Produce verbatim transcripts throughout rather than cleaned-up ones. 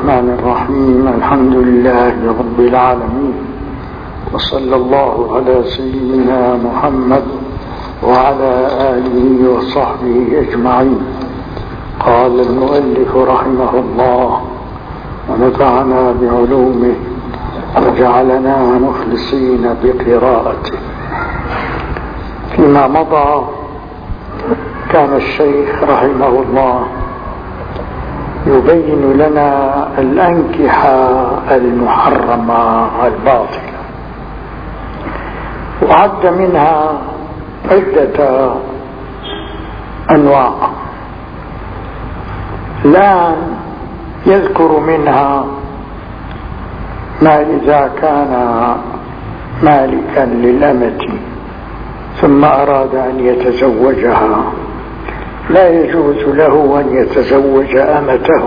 الرحمن الرحيم. الحمد لله رب العالمين، وصلى الله على سيدنا محمد وعلى آله وصحبه أجمعين. قال المؤلف رحمه الله: ونفعنا بعلومه وجعلنا مخلصين بقراءته. فيما مضى كان الشيخ رحمه الله يبين لنا الأنكحة المحرمة الباطلة، وعد منها عدة أنواع. الآن يذكر منها ما إذا كان مالكا للأمة ثم أراد أن يتزوجها لا يجوز له أن يتزوج أمته،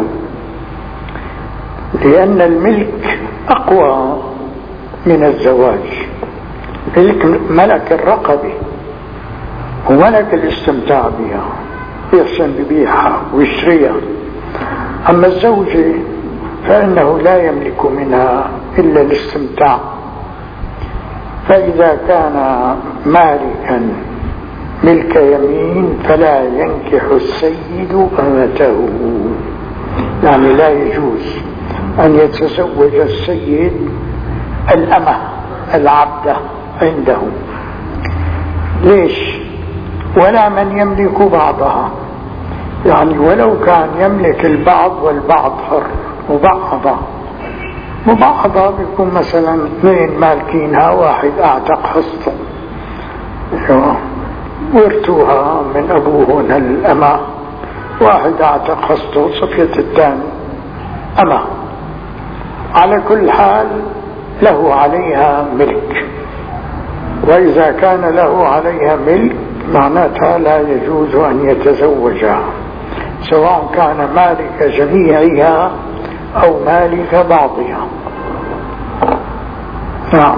لأن الملك أقوى من الزواج. ملك ملك الرقبة وملك الاستمتاع بها، يحسن ببيعها ويشتريها. أما الزوجة فإنه لا يملك منها إلا الاستمتاع. فإذا كان مالكا ملك يمين فلا ينكح السيد أمته، يعني لا يجوز أن يتزوج السيد الأمة العبدة عنده. ليش؟ ولا من يملك بعضها، يعني ولو كان يملك البعض والبعض حر مبعضة مبعضة بيكون مثلا اثنين مالكينها، واحد أعتق حصته ورثوها من أبوهن الأمة، واحد أعتق حصته صفية الثاني أمة. على كل حال له عليها ملك، وإذا كان له عليها ملك معناتها لا يجوز أن يتزوجها، سواء كان مالك جميعها أو مالك بعضها. نعم.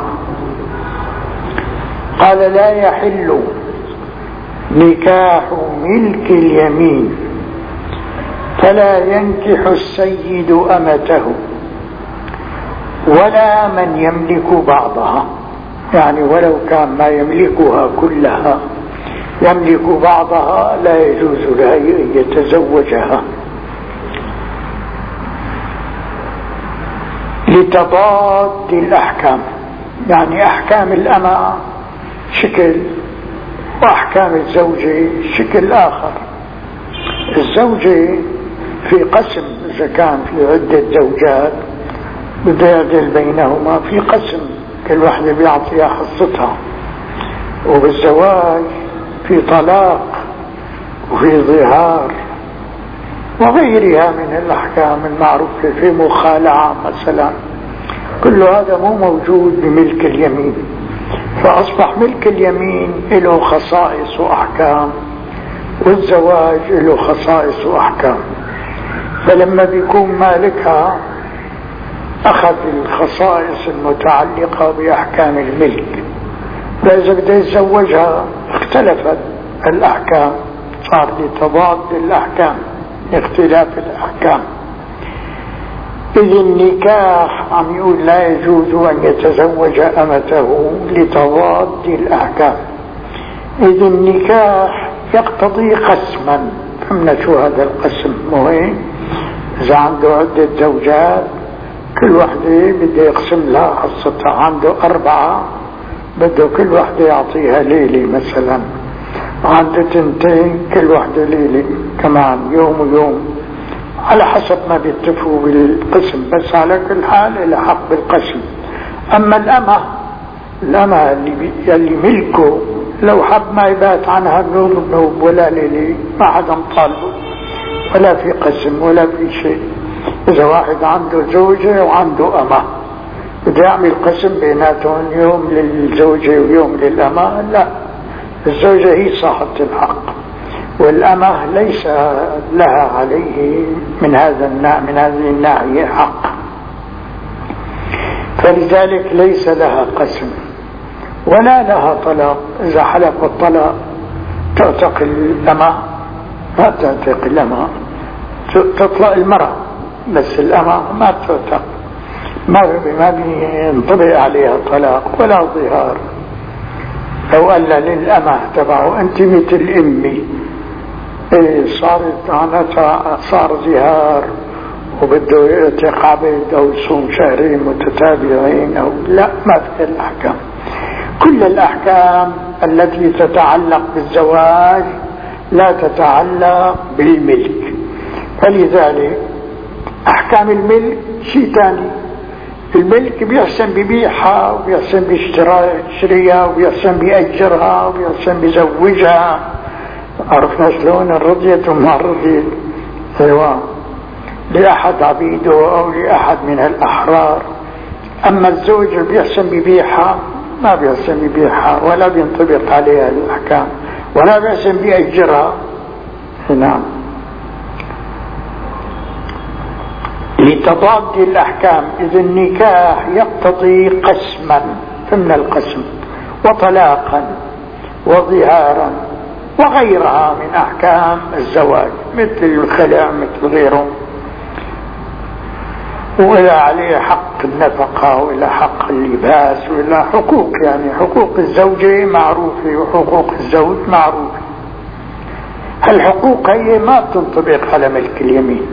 قال: لا يحل نكاح ملك اليمين فلا ينكح السيد أمته ولا من يملك بعضها، يعني ولو كان ما يملكها كلها يملك بعضها لا يجوز له أن يتزوجها، لتضاد الأحكام. يعني أحكام الأمة شكل وأحكام الزوجة شكل آخر. الزوجة في قسم، إذا كان في عدة زوجات بده يعدل بينهما في قسم، كل واحدة بيعطيها حصتها. وبالزواج في طلاق وفي ظهار وغيرها من الأحكام المعروفة، في مخالعة مثلا. كل هذا مو موجود بملك اليمين، فأصبح ملك اليمين له خصائص وأحكام، والزواج له خصائص وأحكام. فلما بيكون مالكها أخذ الخصائص المتعلقة بأحكام الملك، فإذا بده يتزوجها اختلفت الأحكام، صار لتضاد الأحكام، اختلاف الأحكام. إذ النكاح عم يقول لا يجوز أن يتزوج أمته لتضاد الأحكام. إذ النكاح يقتضي قسما. فهمنا شو هذا القسم مهم؟ إذا عنده عدة زوجات كل واحدة بده يقسم لها حصتها، عنده أربعة بده كل واحدة يعطيها ليلة مثلا، عنده تنتين كل واحدة ليلة كمان، يوم ويوم، على حسب ما بيتفقوا بالقسم. بس على كل حال إلى حق بالقسم. أما الأمة الأمة اللي, اللي ملكه لو حب ما يبات عنها بنوم بنوم ولا ليلة، ما حدا مطالبه ولا في قسم ولا في شيء. إذا واحد عنده زوجة وعنده أمة بده يعمل قسم بيناتهم، يوم للزوجة ويوم للأمة، لا، الزوجة هي صاحبة الحق، والأمة ليس لها عليه من هذا من هذه الناحية حق، فلذلك ليس لها قسم ولا لها طلاق. إذا حلف الطلاق تعتق الأمة، ما تعتق الأمة، تطلق المرأة بس الأمة ما تعتق، ما ما بينطبق عليها طلاق ولا ظهار. لو قال للأمة تبعه أنت مثل أمي، إيه صارت عنتها صار ظهار وبده يعتق عبد أو يصوم شهرين متتابعين أو لا، ما في الأحكام. كل الأحكام التي تتعلق بالزواج لا تتعلق بالملك، فلذلك أحكام الملك شيء ثاني. الملك بيحسن ببيعها وبيحسن بيشتريها وبيحسن بيأجرها وبيحسن بيزوجها. عرفنا شلون رضيت وما رضيت سواء لأحد عبيده أو لأحد من الأحرار. أما الزوج بيحسن ببيعها ما بيحسن ببيعها ولا بينطبق عليها الأحكام ولا بيحسن بيأجرها. نعم. لتضاد الأحكام، إذ النكاح يقتضي قسما ثم القسم وطلاقا وظهارا وغيرها من أحكام الزواج مثل الخلع مثل غيره، وإلى عليه حق النفقة وإلى حق اللباس وإلى حقوق، يعني حقوق الزوجة معروفة وحقوق الزوج معروفة. الحقوق هي ما تنطبق على ملك اليمين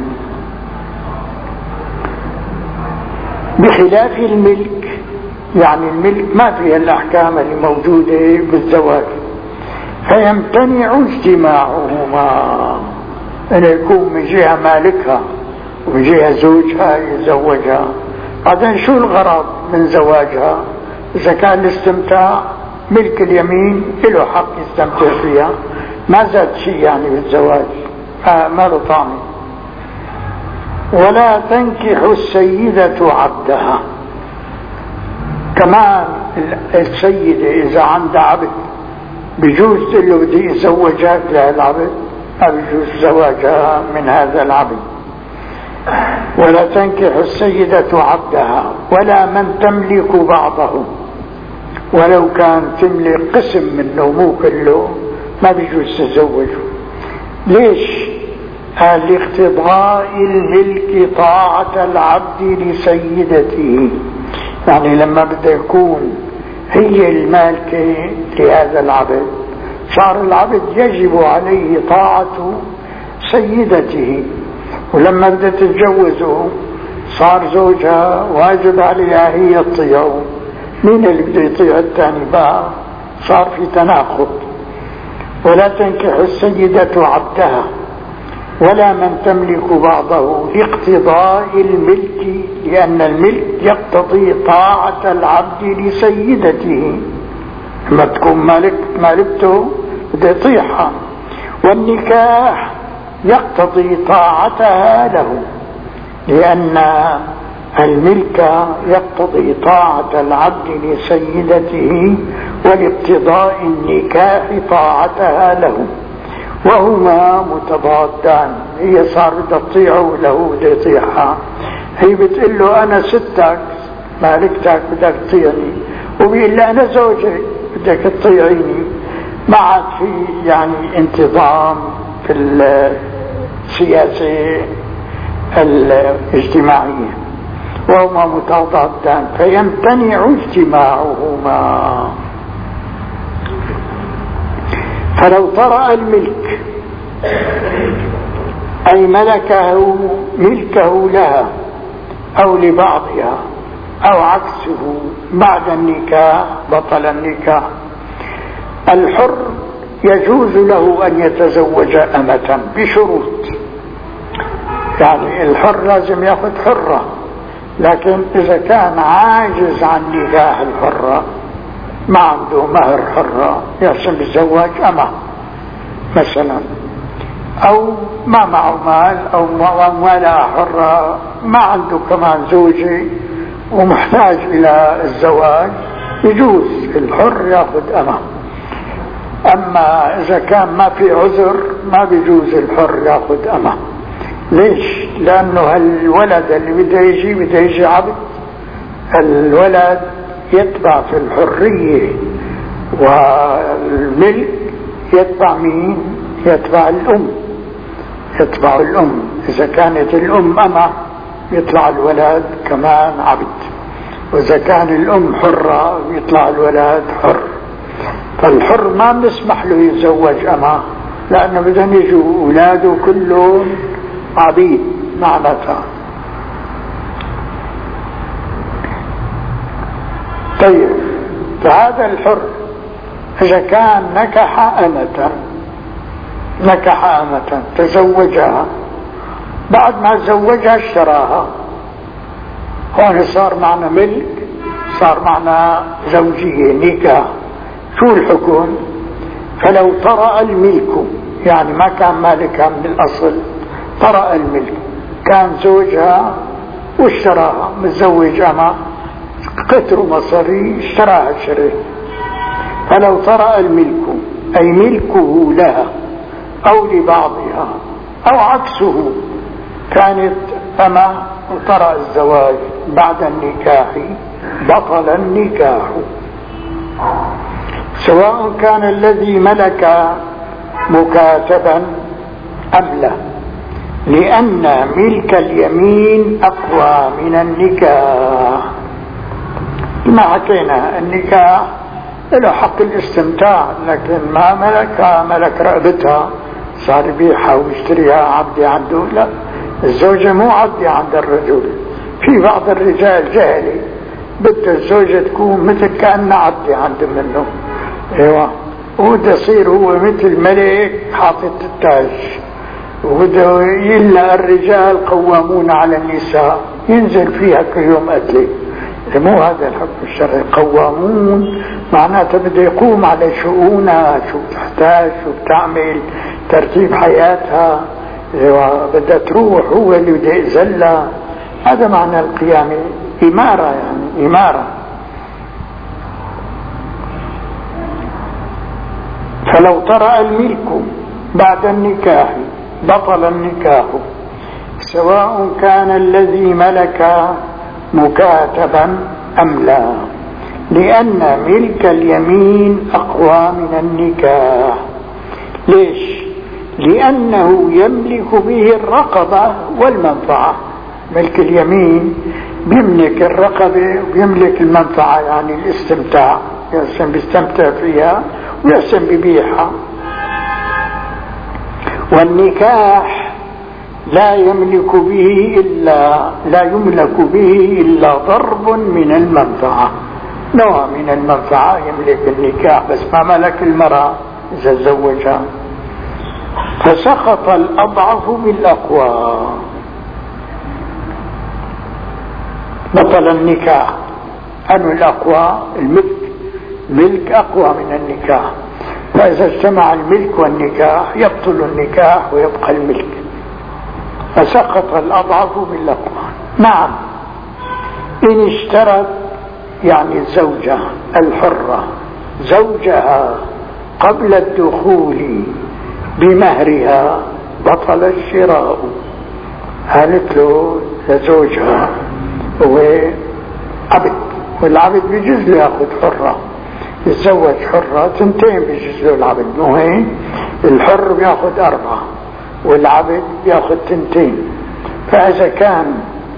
بخلاف الملك، يعني الملك ما فيها الأحكام اللي موجودة بالزواج، فيمتنع اجتماعهما أن يكون من جهة مالكها ومن جهة زوجها يزوجها. بعدين شو الغرض من زواجها؟ إذا كان الاستمتاع ملك اليمين له حق يستمتع فيها، ما زاد شيء يعني بالزواج، ما له طعم. ولا تنكح السيدة عبدها، كمان السيدة إذا عندها عبد بجوز له بدي يزوجها للعبد، ما بجوز زواجها من هذا العبد. ولا تنكح السيدة عبدها ولا من تملك بعضه، ولو كان تملك قسم منه مو كله ما بجوز تزوجه. ليش؟ قال لاقتضاء الملك طاعة العبد لسيدته، يعني لما بده يكون هي المالكة لهذا العبد صار العبد يجب عليه طاعة سيدته، ولما بدها تتجوزه صار زوجها واجب عليها هي تطيعه. مين اللي بده يطيع الثاني بقى؟ صار في تناقض. ولا تنكح السيدة عبدها ولا من تملك بعضه لاقتضاء الملك، لأن الملك يقتضي طاعة العبد لسيدته، لما تكون مالك مالكته بده يطيعها. والنكاح يقتضي طاعتها له، لأن الملك يقتضي طاعة العبد لسيدته، ولاقتضاء النكاح طاعتها له، وهما متضادان. هي صار بدها تطيعه وله بده يطيعها. هي بتقول له أنا ستك مالكتك بدك تطيعني، وبيقول له أنا زوجك بدك تطيعيني. ما عاد في يعني انتظام في السياسة الاجتماعية، وهما متضادان فيمتنع اجتماعهما. فلو طرأ الملك أي ملكه ملكه لها أو لبعضها أو عكسه بعد النكاح بطل النكاح. الحر يجوز له أن يتزوج أمة بشروط، يعني الحر لازم يأخذ حرة، لكن إذا كان عاجز عن نكاح الحرة ما عنده مهر حرة يحسن بالزواج أمة مثلا، أو ما معه مال أو مالها حرة ما عنده كمان زوجي ومحتاج إلى الزواج، يجوز الحر يأخذ أمة. أما إذا كان ما في عذر ما بيجوز الحر يأخذ أمة. ليش؟ لأنه الولد اللي بده يجي بده يجي عبد. الولد يتبع في الحرية، والملك يتبع مين؟ يتبع الأم، يتبع الأم. إذا كانت الأم أمة يطلع الولد كمان عبد، وإذا كان الأم حرة يطلع الولد حر. فالحر ما بنسمح له يتزوج أماه، لأنه بدهم يجوا أولاده كلهم عبيد معناتها. طيب، فهذا الحر إذا كان نكح أمة نكح أمة تزوجها، بعد ما تزوجها اشتراها، هون صار معنا ملك، صار معنا زوجية نكاح. شو الحكم؟ فلو طرأ الملك، يعني ما كان مالكها من الأصل، طرأ الملك، كان زوجها واشتراها، متزوج أما قتر مصري اشتراها شريه. فلو طرأ الملك أي ملكه لها أو لبعضها أو عكسه، كانت أما وطرأ الزواج بعد النكاح، بطل النكاح، سواء كان الذي ملك مكاتبا أم لا، لأن ملك اليمين أقوى من النكاح. ما حكينا النكاح له حق الاستمتاع، لكن ما ملكها ملك رقبتها صار يبيعها ويشتريها عبدي عنده. لا، الزوجة مو عبدي عند الرجل. في بعض الرجال جاهلي بده الزوجة تكون مثل كأنها عبدي عنده منه، ايوه، وبده يصير هو مثل ملك حاطط التاج، وبده يلا الرجال قوامون على النساء، ينزل فيها كل يوم قتله. مو هذا الحكم الشرعي. قوامون معناته بده يقوم على شؤونها، شو بتحتاج، شو بتعمل، ترتيب حياتها، بدها تروح هو اللي بده يأذلها. هذا معنى القيامة، إمارة، يعني إمارة. فلو طرأ الملك بعد النكاح بطل النكاح، سواء كان الذي ملك مكاتبا أم لا، لأن ملك اليمين أقوى من النكاح. ليش؟ لأنه يملك به الرقبة والمنفعة. ملك اليمين بيملك الرقبة وبيملك المنفعة، يعني الاستمتاع، يحسن بيستمتع فيها ويحسن ببيعها. والنكاح لا يملك به إلا لا يملك به إلا ضرب من المنفعة، نوع من المنفعة يملك النكاح، بس ما ملك المرأة إذا تزوجها. فسقط الأضعف بالأقوى، بطل النكاح. أنه الأقوى الملك، ملك أقوى من النكاح. فإذا اجتمع الملك والنكاح يبطل النكاح ويبقى الملك. فسقط الأضعف بالأقوى. نعم، إن اشترت يعني الزوجة الحرة زوجها قبل الدخول بمهرها بطل الشراء. قالت له لزوجها هو عبد، والعبد بيجوز له ياخذ حرة، يتزوج حرة تنتين بيجوز له العبد، مو هيك؟ الحر بياخذ أربعة والعبد بياخذ تنتين. فإذا كان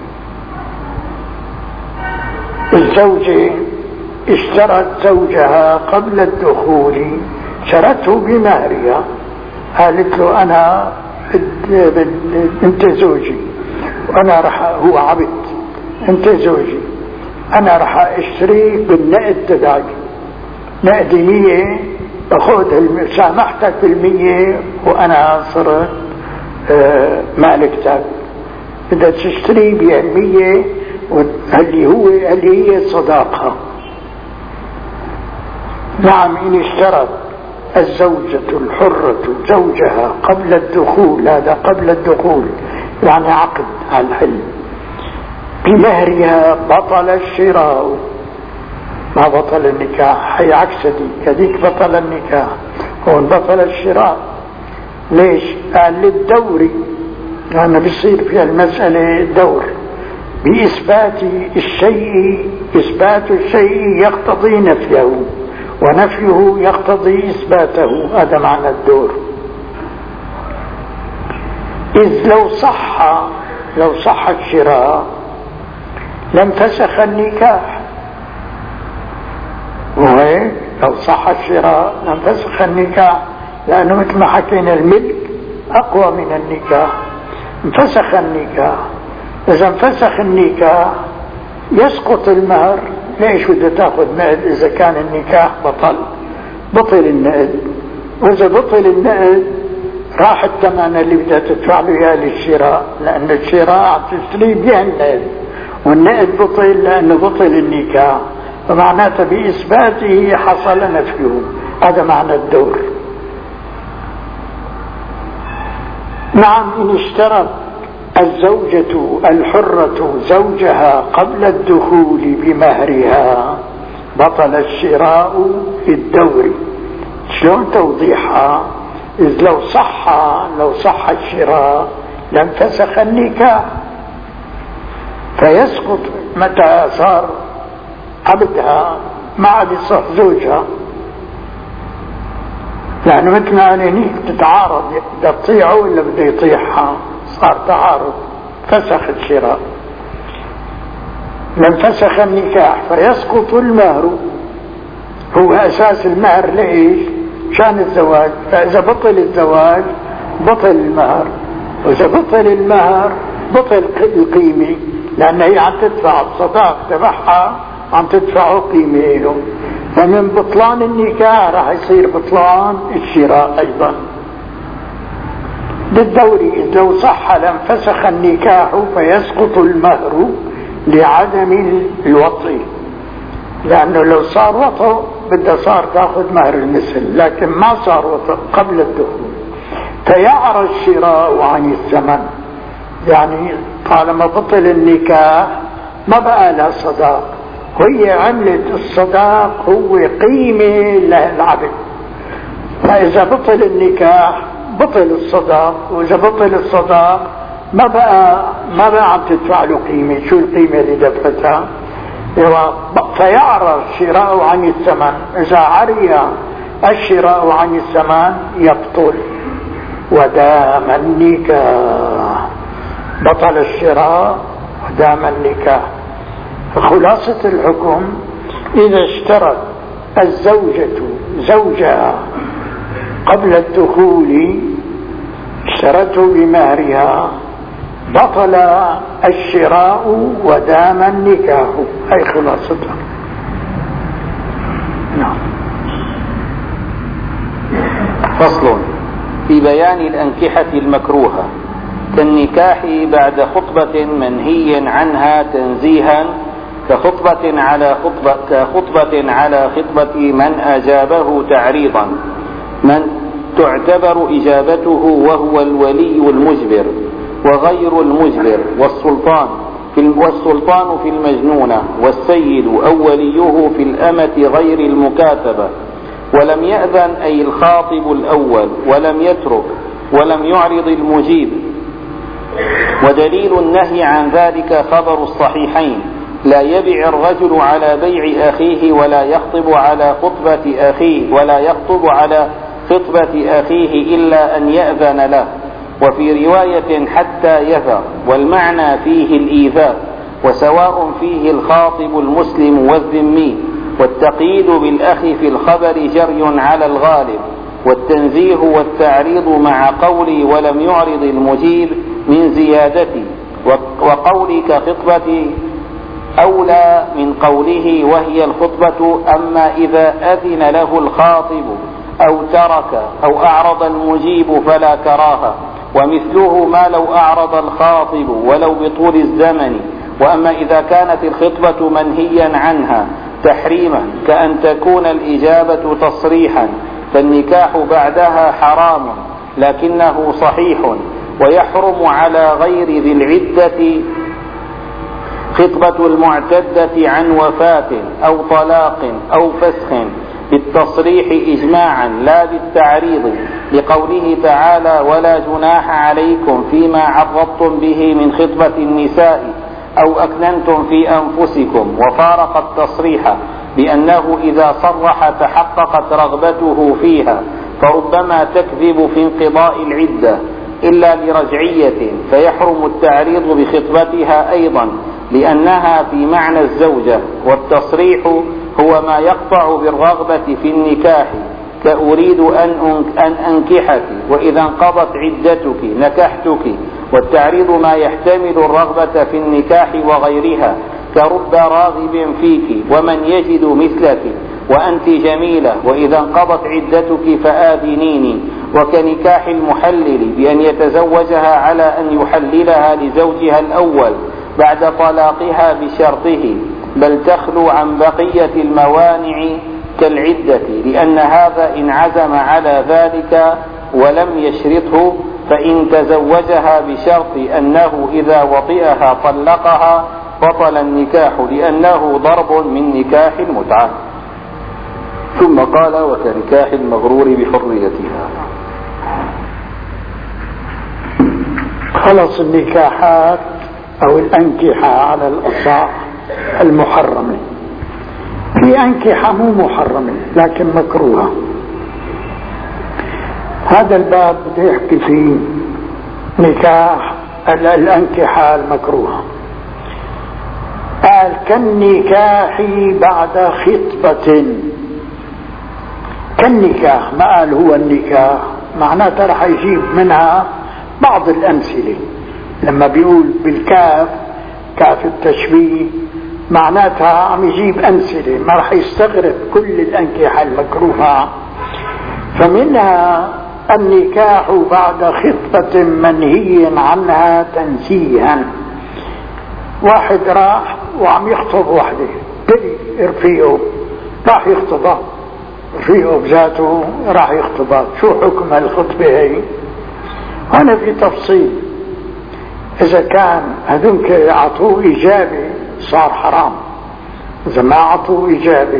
الزوجة اشترت زوجها قبل الدخول، شرته بمهرها، قالت له أنا انت زوجي وانا رح، هو عبد، انت زوجي، انا رح اشتري بالنقد تبعي، نقدي مية، باخذ سامحتك بالمية وانا صرت آه مالكتك، بدها تشتري بالمية، اللي هو اللي هي صداقها. نعم، إن اشترت الزوجة الحرة زوجها قبل الدخول، هذا قبل الدخول يعني عقد على الحلم، بمهرها بطل الشراء، ما بطل النكاح. هي عكس دي، كذيك بطل النكاح، هون بطل الشراء. ليش؟ قال للدور، لأنه بيصير فيها المسألة دور بإثبات الشيء، إثبات الشيء يقتضي نفيه ونفيه يقتضي إثباته، هذا معنى الدور. إذ لو صح لو صح الشراء لم فسخ النكاح، وهيك لو صح الشراء لم فسخ النكاح، لأنه مثل ما حكينا الملك أقوى من النكاح. انفسخ النكاح، إذا انفسخ النكاح يسقط المهر. ليش بدها تاخذ نقد إذا كان النكاح بطل؟ بطل النقد، وإذا بطل النقد راح الثمن اللي بدها تدفع له اياه للشراء، لأن الشراء عم تشتري بها النقد، والنقد بطل لأنه بطل النكاح، فمعناته بإثباته حصل نفيه. هذا معنى الدور. نعم، إن اشترت الزوجة الحرة زوجها قبل الدخول بمهرها بطل الشراء في الدور. شلون توضيحها؟ إذ لو صح لو صح الشراء لم فسخ النكاح، فيسقط متى صار عبدها ما عاد يصح زوجها، لأنه مثل ما هنيك تتعارض، بدها تطيعه ولا بده يطيعها، صار تعارض، فسخ الشراء. لم فسخ النكاح فيسقط المهر، هو أساس المهر. ليش؟ شان الزواج. فإذا بطل الزواج بطل المهر، وإذا بطل المهر بطل القيمة، لأن هي عم تدفع الصداق تبعها، عم تدفعه قيمة له. فمن بطلان النكاح راح يصير بطلان الشراء أيضا. بالدوري لو صح لم فسخ النكاح فيسقط المهر لعدم الوطء، لأنه لو صار وطء بدها صار تأخذ مهر المثل، لكن ما صار وطء قبل الدخول. فيعرى الشراء عن الثمن، يعني طالما بطل النكاح ما بقى له صداق، وهي عملت الصداق هو قيمة للعبد. فإذا بطل النكاح بطل الصداق، وإذا بطل الصداق ما بقى ما بقى عم تدفع له قيمة. شو القيمة اللي دفعتها؟ فيعرى الشراء عن الثمن. إذا عري الشراء عن الثمن يبطل ودام النكاح. بطل الشراء ودام النكاح. فخلاصة الحكم: إذا اشترت الزوجة زوجها قبل الدخول اشترته بمهرها بطل الشراء ودام النكاح. أي خلاصتها. نعم. فصل في بيان الأنكحة المكروهة كالنكاح بعد خطبة منهي عنها تنزيها، كخطبة على خطبة كخطبة على خطبة من أجابه تعريضا، من تعتبر إجابته وهو الولي المجبر وغير المجبر، والسلطان في والسلطان في المجنونة، والسيد أو وليه في الأمة غير المكاتبة، ولم يأذن أي الخاطب الأول، ولم يترك ولم يعرض المجيب. ودليل النهي عن ذلك خبر الصحيحين: لا يبيع الرجل على بيع أخيه ولا يخطب على خطبة أخيه ولا يخطب على خطبة أخيه إلا أن يأذن له. وفي رواية حتى يثر، والمعنى فيه الإيذاء، وسواء فيه الخاطب المسلم والذمي. والتقييد بالأخ في الخبر جري على الغالب، والتنزيه والتعريض مع قولي ولم يعرض المجيب من زيادتي، وقولي كخطبة أولى من قوله وهي الخطبة. أما إذا أذن له الخاطب أو ترك أو أعرض المجيب فلا كراهة، ومثله ما لو أعرض الخاطب ولو بطول الزمن. وأما إذا كانت الخطبة منهيا عنها تحريما كأن تكون الإجابة تصريحا فالنكاح بعدها حرام لكنه صحيح، ويحرم على غير ذي العدة خطبة المعتدة عن وفاة أو طلاق أو فسخ بالتصريح إجماعا لا بالتعريض، لقوله تعالى: ولا جناح عليكم فيما عرضتم به من خطبة النساء أو أكننتم في أنفسكم. وفارق التصريح بأنه إذا صرح تحققت رغبته فيها، فربما تكذب في انقضاء العدة إلا لرجعية، فيحرم التعريض بخطبتها أيضا لأنها في معنى الزوجة. والتصريح هو ما يقطع بالرغبة في النكاح، كأريد أن أنكحك، وإذا انقضت عدتك نكحتك. والتعريض ما يحتمل الرغبة في النكاح وغيرها، كرب راغب فيك ومن يجد مثلك وأنت جميلة، وإذا انقضت عدتك فآذنيني. وكنكاح المحلل بأن يتزوجها على أن يحللها لزوجها الأول بعد طلاقها بشرطه، بل تخلو عن بقية الموانع كالعدة، لأن هذا إن عزم على ذلك ولم يشرطه، فإن تزوجها بشرط أنه إذا وطئها طلقها بطل النكاح، لأنه ضرب من نكاح المتعة. ثم قال: وكنكاح المغرور بحريتها. خلص النكاحات أو الأنكحة على الأصح المحرمة. في أنكحة مو محرمة لكن مكروهة. هذا الباب بده يحكي فيه نكاح الأنكحة المكروهة. قال: كالنكاح بعد خطبة. كالنكاح ما قال هو النكاح، معناته رح يجيب منها بعض الأمثلة. لما بيقول بالكاف كاف التشبيه معناتها عم يجيب أمثلة، ما رح يستغرب كل الأنكحة المكروهة. فمنها النكاح بعد خطبة منهي عنها تنزيها. واحد راح وعم يخطب وحده، بلي رفيقه راح يخطبها، رفيقه بذاته راح يخطبها، شو حكم الخطبة هي؟ هنا في تفصيل. إذا كان هذونك عطوه إيجابي صار حرام، إذا ما عطوه إيجابي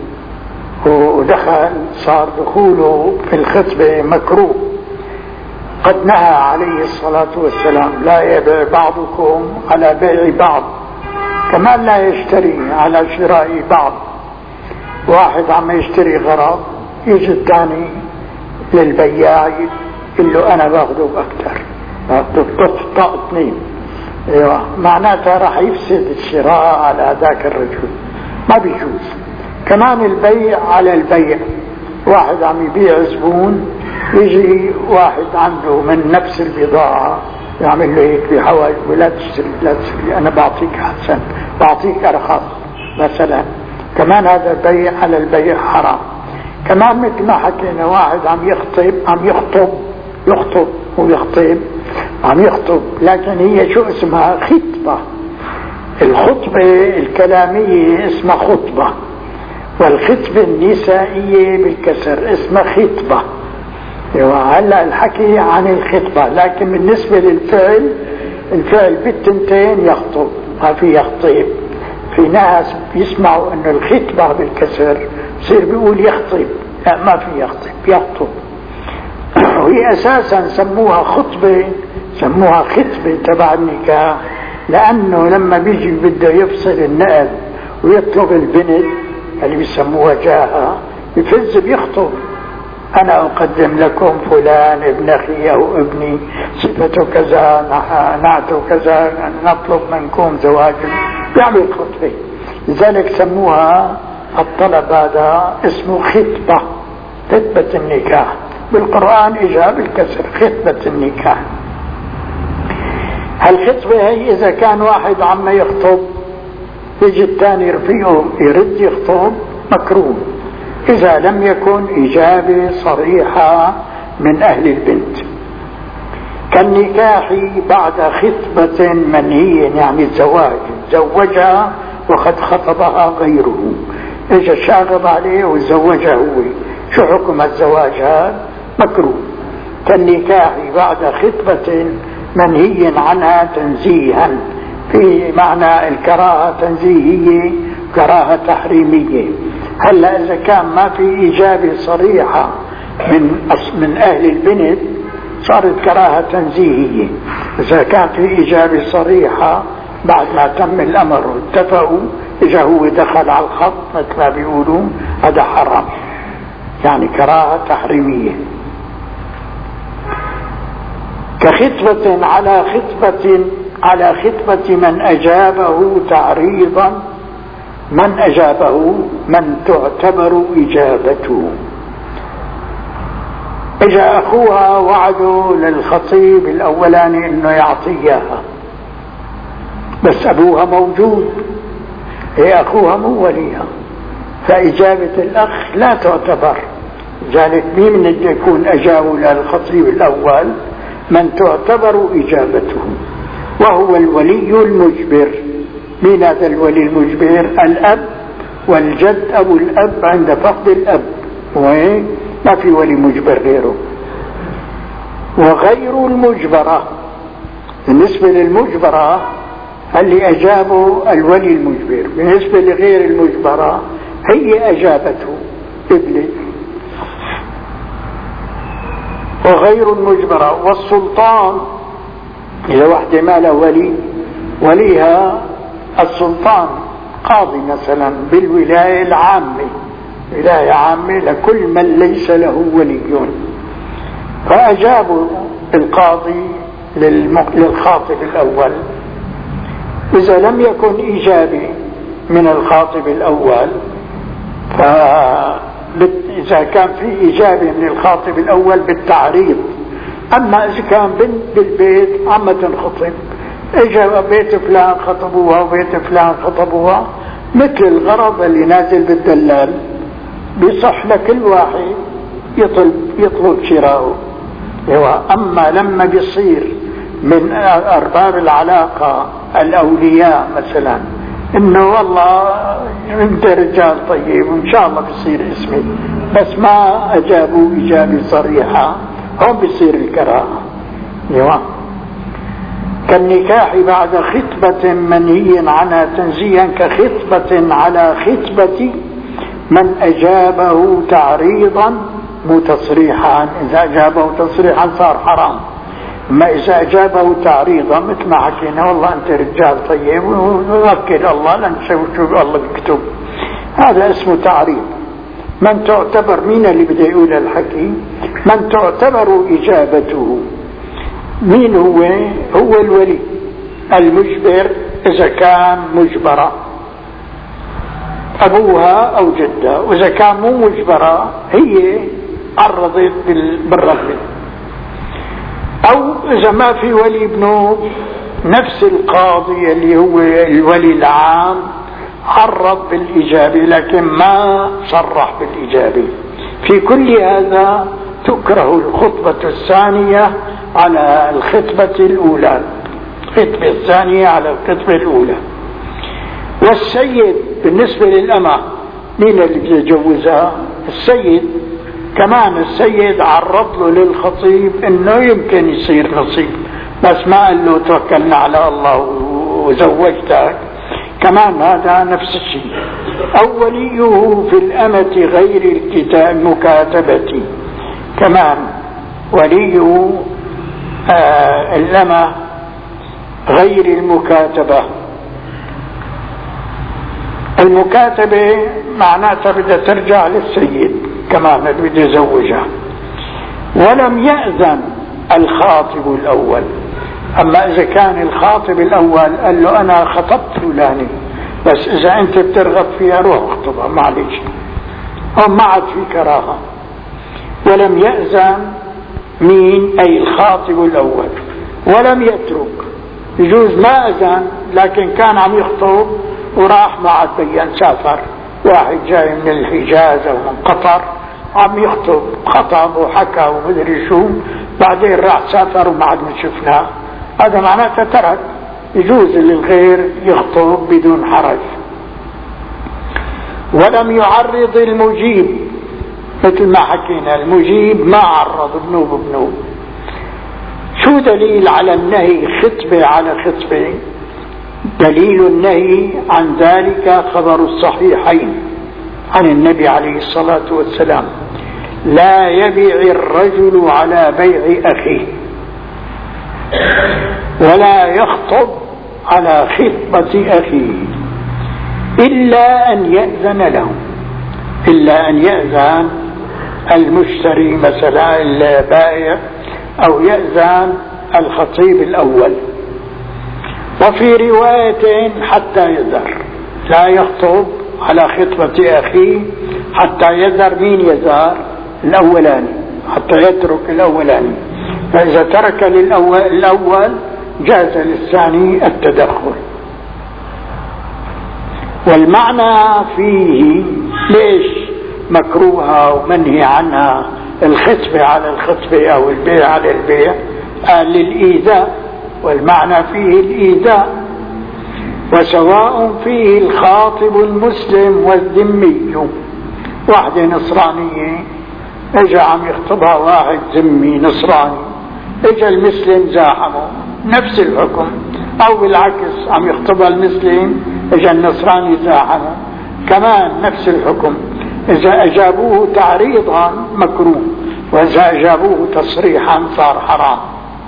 ودخل صار دخوله في الخطبة مكروه. قد نهى عليه الصلاة والسلام: لا يبيع بعضكم على بيع بعض، كمان لا يشتري على شراء بعض. واحد عم يشتري غرض، يجي الثاني للبياع يقول له أنا باخده بأكثر، طق اثنين. ايوه، معناتها راح يفسد الشراء على ذاك الرجل، ما بيجوز. كمان البيع على البيع، واحد عم يبيع زبون، يجي واحد عنده من نفس البضاعة يعمل له هيك بحواجب: لا تشتري لا تشتري، أنا بعطيك أحسن، بعطيك أرخص مثلا. كمان هذا بيع على البيع حرام. كمان مثل ما حكينا، واحد عم يخطب عم يخطب يخطب ويخطب عم يخطب، لكن هي شو اسمها؟ خطبة. الخطبة الكلامية اسمها خطبة، والخطبة النسائية بالكسر اسمها خطبة. هلا الحكي عن الخطبة، لكن بالنسبة للفعل، الفعل بالتنتين يخطب، ما في يخطب. في ناس بيسمعوا انه الخطبة بالكسر بصير بيقول يخطب، لا ما في يخطب، يخطب. وهي اساسا سموها خطبة، سموها خطبة تبع النكاح، لانه لما بيجي بده يفصل النقل ويطلب البنت اللي بيسموها جاهة، يفز بيخطب: أنا أقدم لكم فلان ابن أخي أو ابني، صفته كذا، نعته كذا، نطلب منكم زواجا. بيعمل خطبة، لذلك سموها الطلب هذا اسمه خطبة، خطبة النكاح. بالقرآن إجا بالكسر خطبة النكاح. هالخطبة هي إذا كان واحد عم يخطب يجي الثاني رفيقه يرد يخطب، مكروه إذا لم يكن إجابة صريحة من أهل البنت. كالنكاح بعد خطبة منهي، يعني الزواج، زوجها وقد خطبها غيره، إجا شاغب عليه وزوجها هو، شو حكم الزواج هذا؟ مكروه. كالنكاح بعد خطبة منهي عنها تنزيها، في معنى الكراهة تنزيهية، كراهة تحريمية. هلا إذا كان ما في إجابة صريحة من من أهل البنت صارت كراهة تنزيهية. إذا كان في إجابة صريحة بعد ما تم الأمر واتفقوا، إذا هو دخل على الخط مثل ما بيقولوا، هذا حرام، يعني كراهة تحريمية. كخطبة على خطبة على خطبة من أجابه تعريضا، من أجابه من تعتبر إجابته. إجا أخوها وعدوا للخطيب الأولاني إنه يعطيها، بس أبوها موجود، هي أخوها مو وليها، فإجابة الأخ لا تعتبر. ذلك مين من اللي يكون أجابوا للخطيب الأول؟ من تعتبر إجابته، وهو الولي المجبر. مين هذا الولي المجبر؟ الأب والجد أو الأب عند فقد الأب، وين ما في ولي مجبر غيره. وغير المجبرة، بالنسبة للمجبرة اللي أجابوا الولي المجبر، بالنسبة لغير المجبرة هي أجابته ابني. وغير المجبرة والسلطان، إذا واحدة ما له ولي، وليها السلطان، قاضي مثلا بالولاية العامة، ولاية عامة لكل من ليس له ولي، فأجابوا القاضي للخاطب الأول. إذا لم يكن إجابي من الخاطب الأول، فإذا كان في إجابة من الخاطب الأول بالتعريض. أما إذا كان بنت بالبيت عم تنخطب، إجا بيت فلان خطبوها وبيت فلان خطبوها، مثل الغرض اللي نازل بالدلال، بيصح لكل واحد يطلب يطلب شراءه. أما لما بيصير من أرباب العلاقة الأولياء مثلا إنه والله أنت رجال طيب وإن شاء الله بيصير اسمي، بس ما أجابوا إجابة صريحة، هم بيصير الكراهة. كالنكاح بعد خطبة منهي عنها تنزيها كخطبة على خطبة من أجابه تعريضا متصريحا. إذا أجابه تصريحا صار حرام، ما إذا أجابه تعريضا مثل ما حكينا والله أنت رجال طيب ونوكل الله لن نسوي شو الله بيكتب، هذا اسمه تعريض. من تعتبر، مين اللي بده يقول الحكي؟ من تعتبر إجابته. مين هو؟ هو الولي المجبر، إذا كان مجبرة أبوها أو جدها، وإذا كان مو مجبرة هي عرضت بالرغبة. أو إذا ما في ولي ابنه، نفس القاضي اللي هو الولي العام عرض بالإجابة لكن ما صرح بالإجابة. في كل هذا تكره الخطبة الثانية على الخطبة الأولى، الخطبة الثانية على الخطبة الأولى. والسيد بالنسبة للأمة، مين اللي بيجوزها؟ السيد. كمان السيد عرض له للخطيب انه يمكن يصير نصيب، بس ما قال له توكلنا على الله وزوجتك. كمان هذا نفس الشيء. أو وليه في الأمة غير الكتاب مكاتبة، كمان وليه آه الأمة غير المكاتبة. المكاتبة معناتها بدها ترجع للسيد كمان بده يزوجها، ولم يأذن الخاطب الأول. أما إذا كان الخاطب الأول قال له أنا خطبت فلاني، بس إذا أنت بترغب فيها روح اخطبها معلش، هم ما عاد في كراهة. ولم يأذن مين؟ أي الخاطب الأول. ولم يترك، يجوز ما أذن لكن كان عم يخطب وراح ما عاد بين، سافر واحد جاي من الحجاز أو من قطر عم يخطب، خطب وحكى ومدري شو، بعدين راح سافر وما عاد شفناه، هذا معناته ترك. يجوز للغير يخطب بدون حرج. ولم يعرض المجيب، مثل ما حكينا المجيب ما عرض بنوب بنوب. شو دليل على النهي خطبة على خطبة؟ دليل النهي عن ذلك خبر الصحيحين عن النبي عليه الصلاة والسلام: لا يبيع الرجل على بيع أخيه، ولا يخطب على خطبة أخيه إلا أن يأذن له، إلا أن يأذن المشتري مثلا البائع، أو يأذن الخطيب الأول. وفي رواية حتى يزر، لا يخطب على خطبة أخيه حتى يزر. مين يزار؟ الأولاني، حتى يترك الأولاني. فإذا ترك للأول الأول جاز للثاني التدخل. والمعنى فيه ليش مكروهة ومنهي عنها الخطبة على الخطبة أو البيع على البيع؟ قال للإيذاء، والمعنى فيه الإيذاء. وسواء فيه الخاطب المسلم والذمي. واحدة نصرانية اجا عم يخطبها واحد ذمي نصراني، اجا المسلم زاحمه، نفس الحكم. او بالعكس عم يخطبها المسلم اجا النصراني زاحمه، كمان نفس الحكم. اذا اجابوه تعريضا مكروه، واذا اجابوه تصريحا صار حرام.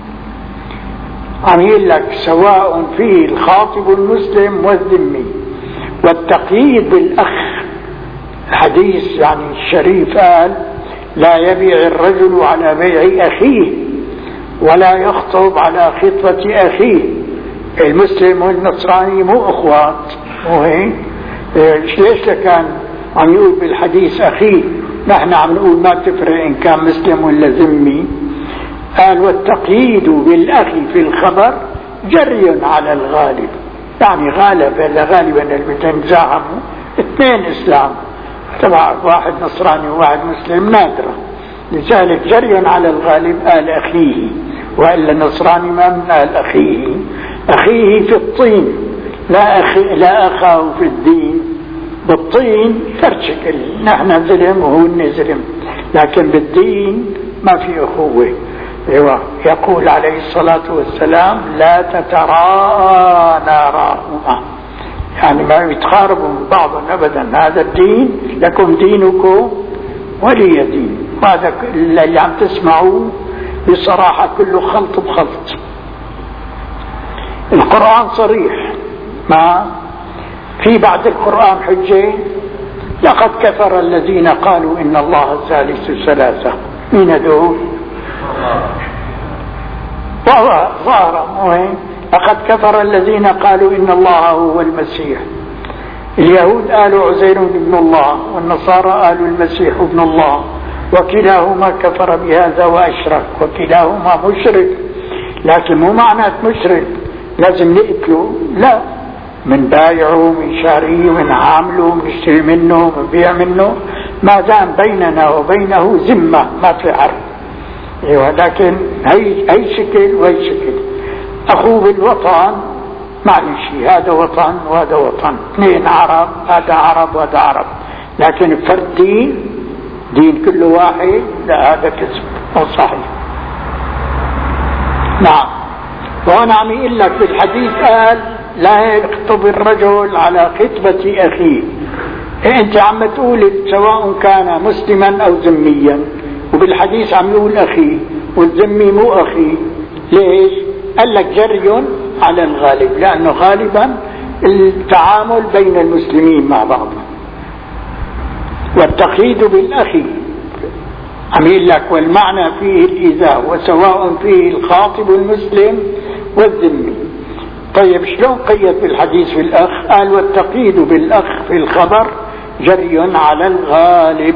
عم يقول لك سواء فيه الخاطب المسلم والذمي. والتقييد بالاخ، الحديث يعني الشريف قال لا يبيع الرجل على بيع أخيه ولا يخطب على خطبة أخيه. المسلم والنصراني مو أخوات، مو هيك؟ ليش كان عم يقول بالحديث أخيه؟ نحن عم نقول ما تفرق إن كان مسلم ولا ذمي. قال والتقييد بالأخي في الخبر جري على الغالب، يعني غالبا غالبا المتنزاعموا اثنين إسلام، طبعا واحد نصراني وواحد مسلم نادرة، لذلك جريا على الغالب قال أخيه، وإلا النصراني ما من قال أخيه. أخيه في الطين، لا أخي لا أخاه في الدين. بالطين فرشكل، نحن زلم وهو زلم، لكن بالدين ما في أخوة. يقول عليه الصلاة والسلام لا تتراءى ناراهما، يعني ما يتقاربوا من بعض أبدا. هذا الدين لكم دينكم ولي دين. وهذا اللي عم تسمعوه بصراحة كله خلط بخلط. القرآن صريح، ما في بعد القرآن حجة. لقد كفر الذين قالوا إن الله ثالث ثلاثة. مين هذول؟ ظاهر مهم. لقد كفر الذين قالوا إن الله هو المسيح. اليهود قالوا عزير ابن الله، والنصارى قالوا المسيح ابن الله، وكلاهما كفر بهذا وأشرك، وكلاهما مشرك. لكن مو معنى مشرك لازم نقتله، لا، من بايعه من شاريه من عامله من اشتري منه من بيع منه، ما دام بيننا وبينه ذمة ما في عرض. ايوه، لكن هي هي شكل وهي شكل. اخوه بالوطن معلش، هذا وطن وهذا وطن، اثنين عرب، هذا عرب وهذا عرب، لكن فرد دين دين كل واحد، لا، هذا كذب مو صحيح. نعم. وانا عم يقول لك بالحديث قال لا يخطب الرجل على خطبة اخيه. إيه انت عم تقول سواء كان مسلما او ذميا، وبالحديث عم يقول اخي، والذمي مو اخي. ليش؟ قال لك جري على الغالب، لانه غالبا التعامل بين المسلمين مع بعض. والتقييد بالاخي عم يقول لك والمعنى فيه الايذاء، وسواء فيه الخاطب المسلم والذمي. طيب شلون قيد بالحديث في الاخ؟ قال والتقييد بالاخ في الخبر جري على الغالب.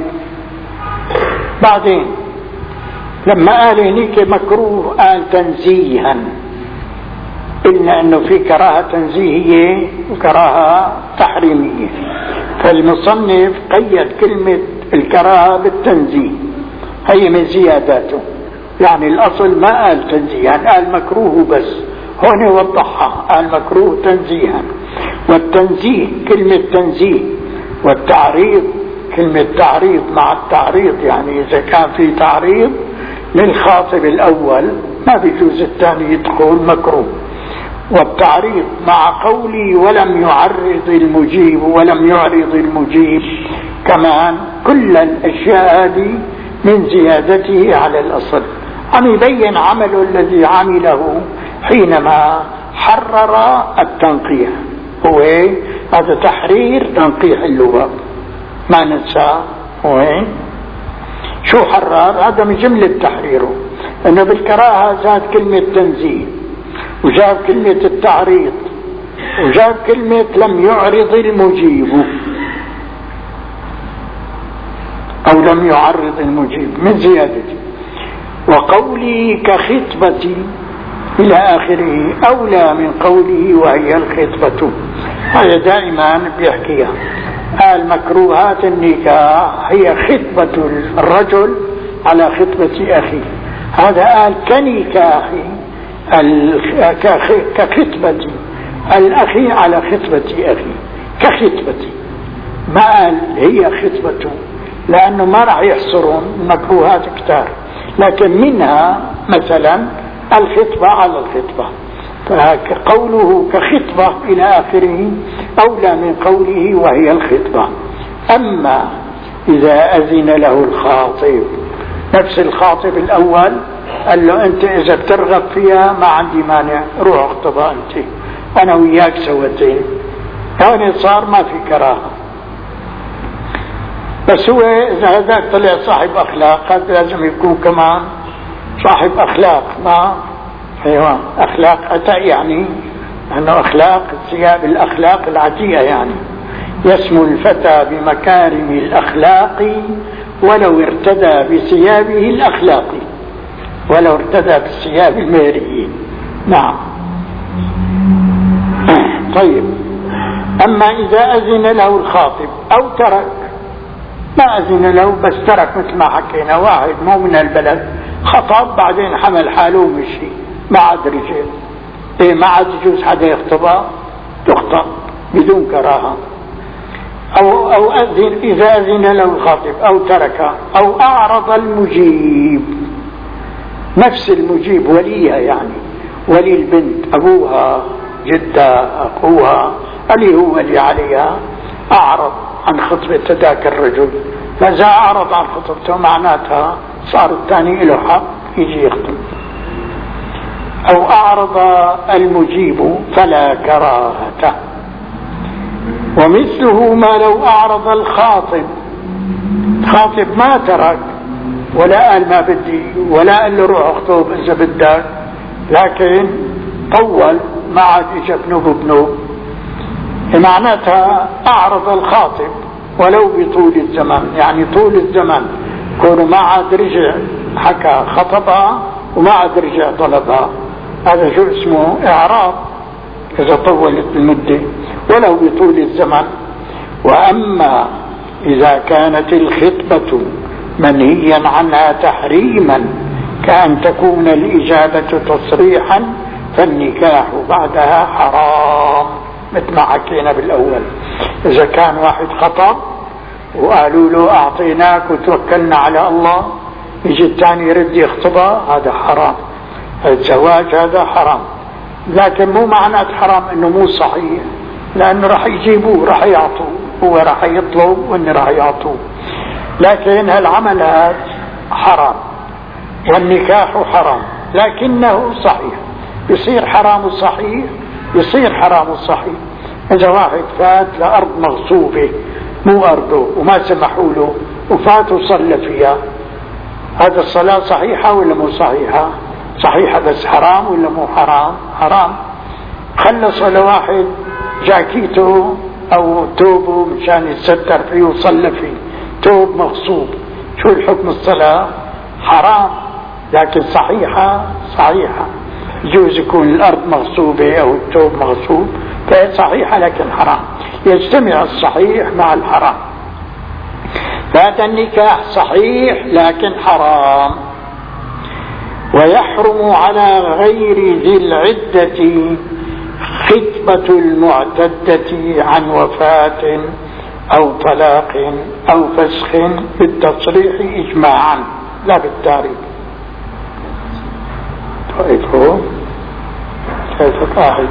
بعدين لما قال هنيك مكروه قال تنزيها، قلنا انه في كراهة تنزيهية وكراهة تحريمية، فالمصنف قيد كلمة الكراهة بالتنزيه، هي من زياداته. يعني الاصل ما قال تنزيه، يعني قال مكروه بس، هون وضحها قال مكروه تنزيها. والتنزيه كلمة تنزيه، والتعريض كلمة تعريض مع التعريض، يعني إذا كان في تعريض للخاطب الأول ما بيجوز الثاني يدخل مكروه. والتعريض مع قولي ولم يعرض المجيب ولم يعرض المجيب، كمان كل الأشياء هذه من زيادته على الأصل. عم يبين عمله الذي عمله حينما حرر التنقيح، هو هذا تحرير تنقيح اللغة ما ننسى. وين شو حرر؟ هذا من جملة تحريره. انه بالكراهة زاد كلمة تنزيه، وجاب كلمة التعريض، وجاب كلمة لم يعرض المجيب او لم يعرض المجيب من زيادته. وقولي كخطبتي الى اخره اولى من قوله وهي الخطبة. هذا دائما بيحكيها. قال مكروهات النكاح هي خطبة الرجل على خطبة اخيه. هذا قال كنكاحي كخطبتي الاخي على خطبة اخي كخطبتي، ما قال هي خطبته، لانه ما راح يحصرون المكروهات كتار، لكن منها مثلا الخطبة على الخطبة. فقوله كخطبة إلى آخره أولى من قوله وهي الخطبة. أما إذا أذن له الخاطب، نفس الخاطب الأول قال له أنت إذا بترغب فيها ما عندي مانع، روح اخطبها أنت أنا وياك سوتين، يعني صار ما في كراهة. بس هو إذا هذاك طلع صاحب أخلاق هذا لازم يكون كمان صاحب أخلاق. ما أيوة أخلاق أتى يعني أنه أخلاق ثياب الأخلاق العتيقة، يعني يسمو الفتى بمكارم الأخلاق ولو ارتدى بثيابه الأخلاق، ولو ارتدى بالثياب المهريين. نعم. طيب، أما إذا أذن له الخاطب أو ترك، ما أذن له بس ترك مثل ما حكينا، واحد مو من البلد خطب بعدين حمل حاله ومشي ما عاد رجع، إيه ما عاد يجوز حدا يخطبها، تخطب بدون كراهة. أو, أو أذن إذا أذن له الخاطب أو ترك أو أعرض المجيب، نفس المجيب وليها يعني ولي البنت أبوها جدها أخوها اللي هو ولي عليها، أعرض عن خطبة ذاك الرجل، فإذا أعرض عن خطبته معناتها صار الثاني له حق يجي يخطب. أو أعرض المجيب فلا كراهة. ومثله ما لو أعرض الخاطب، خاطب ما ترك ولا قال ما بدي ولا قال له روح اخطب إذا بدك، لكن طول ما عاد إجا بنوب بنوب، معناتها أعرض الخاطب ولو بطول الزمن، يعني طول الزمن كونه ما عاد رجع حكى خطبها وما عاد رجع طلبها، هذا شو اسمه إعراض إذا طولت المدة ولو بطول الزمن. وأما إذا كانت الخطبة منهيا عنها تحريما كأن تكون الإجابة تصريحا فالنكاح بعدها حرام، مثل ما حكينا بالأول. إذا كان واحد خطب وقالوا له أعطيناك وتوكلنا على الله، يجي الثاني يرد يخطبها، هذا حرام. الزواج هذا حرام، لكن مو معنى حرام انه مو صحيح، لانه راح يجيبوه راح يعطوه، هو راح يطلب وانه راح يعطوه، لكن هالعمل هذا حرام والنكاح حرام، لكنه صحيح. يصير حرام صحيح، يصير حرام صحيح. اذا واحد فات لارض مغصوبة مو ارضه وما سمحوا له وفات وصلى فيها، هذا الصلاة صحيحة ولا مو صحيحة؟ صحيحة، بس حرام ولا مو حرام؟ حرام. خلص على واحد جاكيته او توبه مشان يتستر فيه وصلى فيه، توب مغصوب، شو الحكم؟ الصلاة حرام، لكن صحيحة صحيحة. يجوز يكون الارض مغصوبة او التوب مغصوب فهي صحيحة لكن حرام، يجتمع الصحيح مع الحرام. فهذا النكاح صحيح لكن حرام. ويحرم على غير ذي العدة خطبة المعتدة عن وفاة أو طلاق أو فسخ بالتصريح إجماعا لا بالتعريف. طيب هو كيف قاعد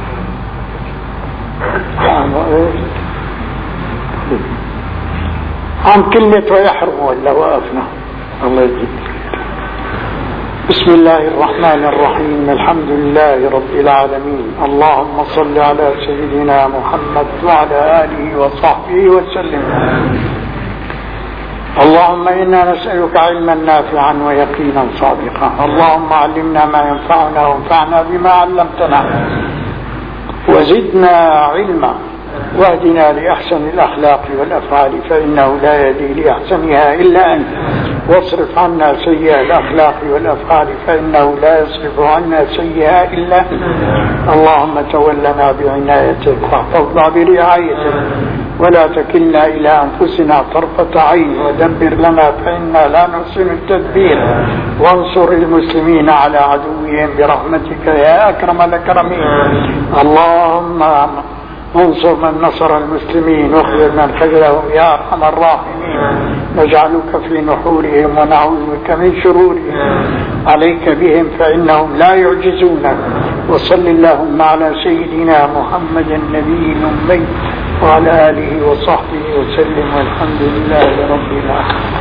عن كلمة ويحرم ولا وقفنا؟ الله يجزيك. بسم الله الرحمن الرحيم، الحمد لله رب العالمين، اللهم صل على سيدنا محمد وعلى آله وصحبه وسلم. اللهم إنا نسألك علما نافعا ويقينا صادقا. اللهم علمنا ما ينفعنا وانفعنا بما علمتنا وزدنا علما، واهدنا لأحسن الأخلاق والأفعال فإنه لا يهدي لأحسنها إلا أنت، واصرف عنا سيئة الأخلاق والأفعال فإنه لا يصرف عنا سيئها إلا أنت. اللهم تولنا بعنايتك واحفظنا برعايتك، ولا تكلنا إلى أنفسنا طرفة عين، ودبر لنا فإنا لا نحسن التدبير، وانصر المسلمين على عدوهم برحمتك يا أكرم الأكرمين. اللهم انصر من نصر المسلمين واخذل من خذلهم يا أرحم الراحمين. نجعلك في نحورهم ونعوذ بك من شرورهم. عليك بهم فإنهم لا يعجزونك. وصل اللهم على سيدنا محمد النبي الأمي وعلى آله وصحبه وسلم، والحمد لله رب العالمين.